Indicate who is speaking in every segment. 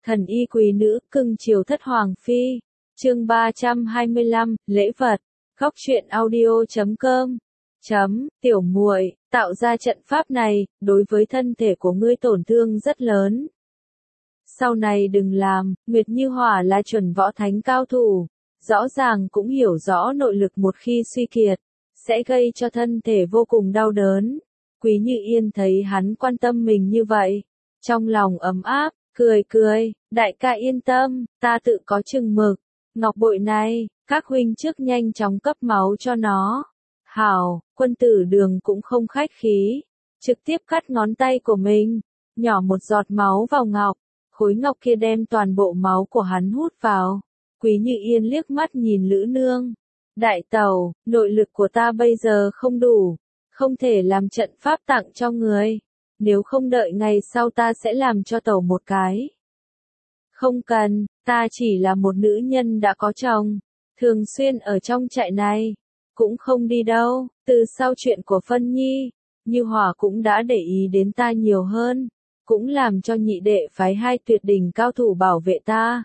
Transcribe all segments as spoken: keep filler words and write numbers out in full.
Speaker 1: Thần y quý nữ, cưng chiều thất hoàng phi. Chương ba trăm hai mươi lăm, lễ vật. Góc truyện audio chấm com. Chấm, tiểu muội, tạo ra trận pháp này, đối với thân thể của ngươi tổn thương rất lớn. Sau này đừng làm, Nguyệt Như Hỏa là chuẩn võ thánh cao thủ, rõ ràng cũng hiểu rõ nội lực một khi suy kiệt, sẽ gây cho thân thể vô cùng đau đớn. Quý Như Yên thấy hắn quan tâm mình như vậy, trong lòng ấm áp, cười cười, đại ca yên tâm, ta tự có chừng mực. Ngọc bội này, các huynh trước nhanh chóng cấp máu cho nó. Hảo, Quân Tử Đường cũng không khách khí, trực tiếp cắt ngón tay của mình, nhỏ một giọt máu vào ngọc, khối ngọc kia đem toàn bộ máu của hắn hút vào. Quý Như Yên liếc mắt nhìn Lữ Nương. Đại tẩu, nội lực của ta bây giờ không đủ, không thể làm trận pháp tặng cho người. Nếu không đợi ngày sau ta sẽ làm cho tẩu một cái. Không cần, ta chỉ là một nữ nhân đã có chồng, thường xuyên ở trong trại này, cũng không đi đâu. Từ sau chuyện của Phân Nhi, Như Hỏa cũng đã để ý đến ta nhiều hơn, cũng làm cho nhị đệ phái hai tuyệt đỉnh cao thủ bảo vệ ta.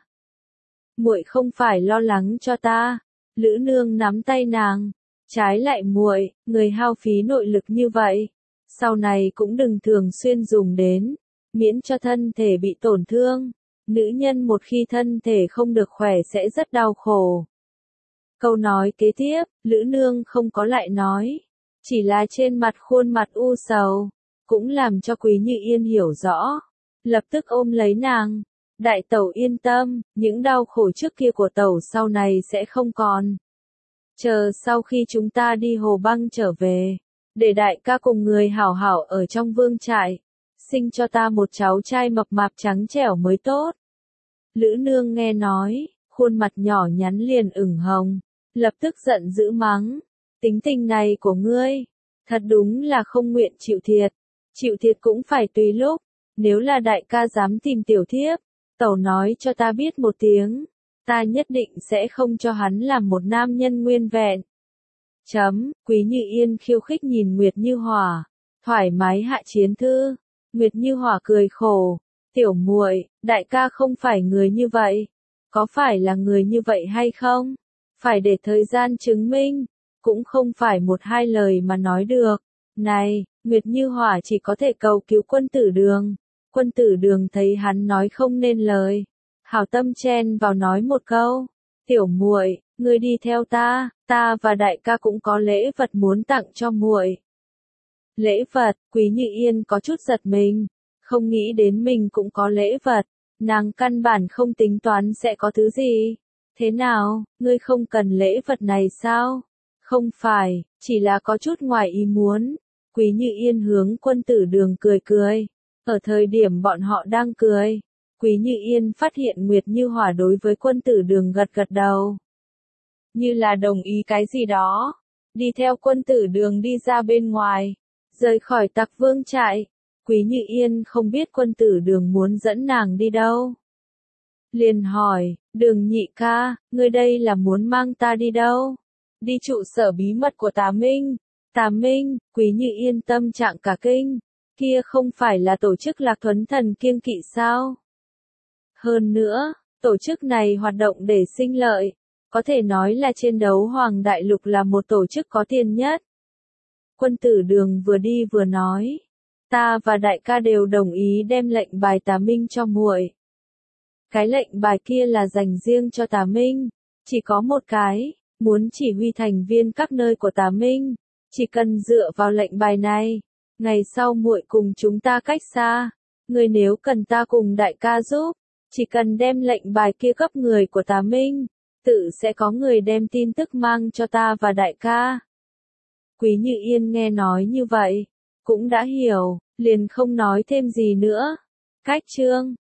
Speaker 1: Muội không phải lo lắng cho ta. Lữ Nương nắm tay nàng, trái lại muội, người hao phí nội lực như vậy, sau này cũng đừng thường xuyên dùng đến, miễn cho thân thể bị tổn thương. Nữ nhân một khi thân thể không được khỏe sẽ rất đau khổ. Câu nói kế tiếp, Lữ Nương không có lại nói, chỉ là trên mặt khuôn mặt u sầu, cũng làm cho Quý Như Yên hiểu rõ, lập tức ôm lấy nàng. Đại tẩu yên tâm, những đau khổ trước kia của tẩu sau này sẽ không còn. Chờ sau khi chúng ta đi Hồ Băng trở về, để đại ca cùng người hảo hảo ở trong vương trại, sinh cho ta một cháu trai mập mạp trắng trẻo mới tốt. Lữ Nương nghe nói, khuôn mặt nhỏ nhắn liền ửng hồng, lập tức giận dữ mắng, tính tình này của ngươi, thật đúng là không nguyện chịu thiệt, chịu thiệt cũng phải tùy lúc, nếu là đại ca dám tìm tiểu thiếp, tẩu nói cho ta biết một tiếng, ta nhất định sẽ không cho hắn làm một nam nhân nguyên vẹn. Chấm, Quý Như Yên khiêu khích nhìn Nguyệt Như Hỏa, thoải mái hạ chiến thư. Nguyệt Như Hỏa cười khổ, tiểu muội, đại ca không phải người như vậy, có phải là người như vậy hay không? Phải để thời gian chứng minh, cũng không phải một hai lời mà nói được. Này, Nguyệt Như Hỏa chỉ có thể cầu cứu Quân Tử Đường. Quân Tử Đường thấy hắn nói không nên lời, hảo tâm chen vào nói một câu, tiểu muội, ngươi đi theo ta, ta và đại ca cũng có lễ vật muốn tặng cho muội. Lễ vật? Quý Như Yên có chút giật mình, không nghĩ đến mình cũng có lễ vật, nàng căn bản không tính toán sẽ có thứ gì. Thế nào, ngươi không cần lễ vật này sao? Không phải, chỉ là có chút ngoài ý muốn. Quý Như Yên hướng Quân Tử Đường cười cười. Ở thời điểm bọn họ đang cười, Quý Như Yên phát hiện Nguyệt Như Hỏa đối với Quân Tử Đường gật gật đầu, như là đồng ý cái gì đó, đi theo Quân Tử Đường đi ra bên ngoài, rời khỏi Tặc Vương trại. Quý Như Yên không biết Quân Tử Đường muốn dẫn nàng đi đâu, liền hỏi, Đường nhị ca, ngươi đây là muốn mang ta đi đâu? Đi trụ sở bí mật của Tà Minh. Tà Minh? Quý Như Yên tâm trạng cả kinh. Kia không phải là tổ chức Lạc Thuấn Thần kiêng kỵ sao? Hơn nữa, tổ chức này hoạt động để sinh lợi, có thể nói là trên đấu hoàng đại lục là một tổ chức có tiền nhất. Quân Tử Đường vừa đi vừa nói, ta và đại ca đều đồng ý đem lệnh bài Tà Minh cho muội. Cái lệnh bài kia là dành riêng cho Tà Minh, chỉ có một cái, muốn chỉ huy thành viên các nơi của Tà Minh, chỉ cần dựa vào lệnh bài này. Ngày sau muội cùng chúng ta cách xa, người nếu cần ta cùng đại ca giúp, chỉ cần đem lệnh bài kia cấp người của Tà Minh, tự sẽ có người đem tin tức mang cho ta và đại ca. Quý Như Yên nghe nói như vậy, cũng đã hiểu, liền không nói thêm gì nữa. Cách chương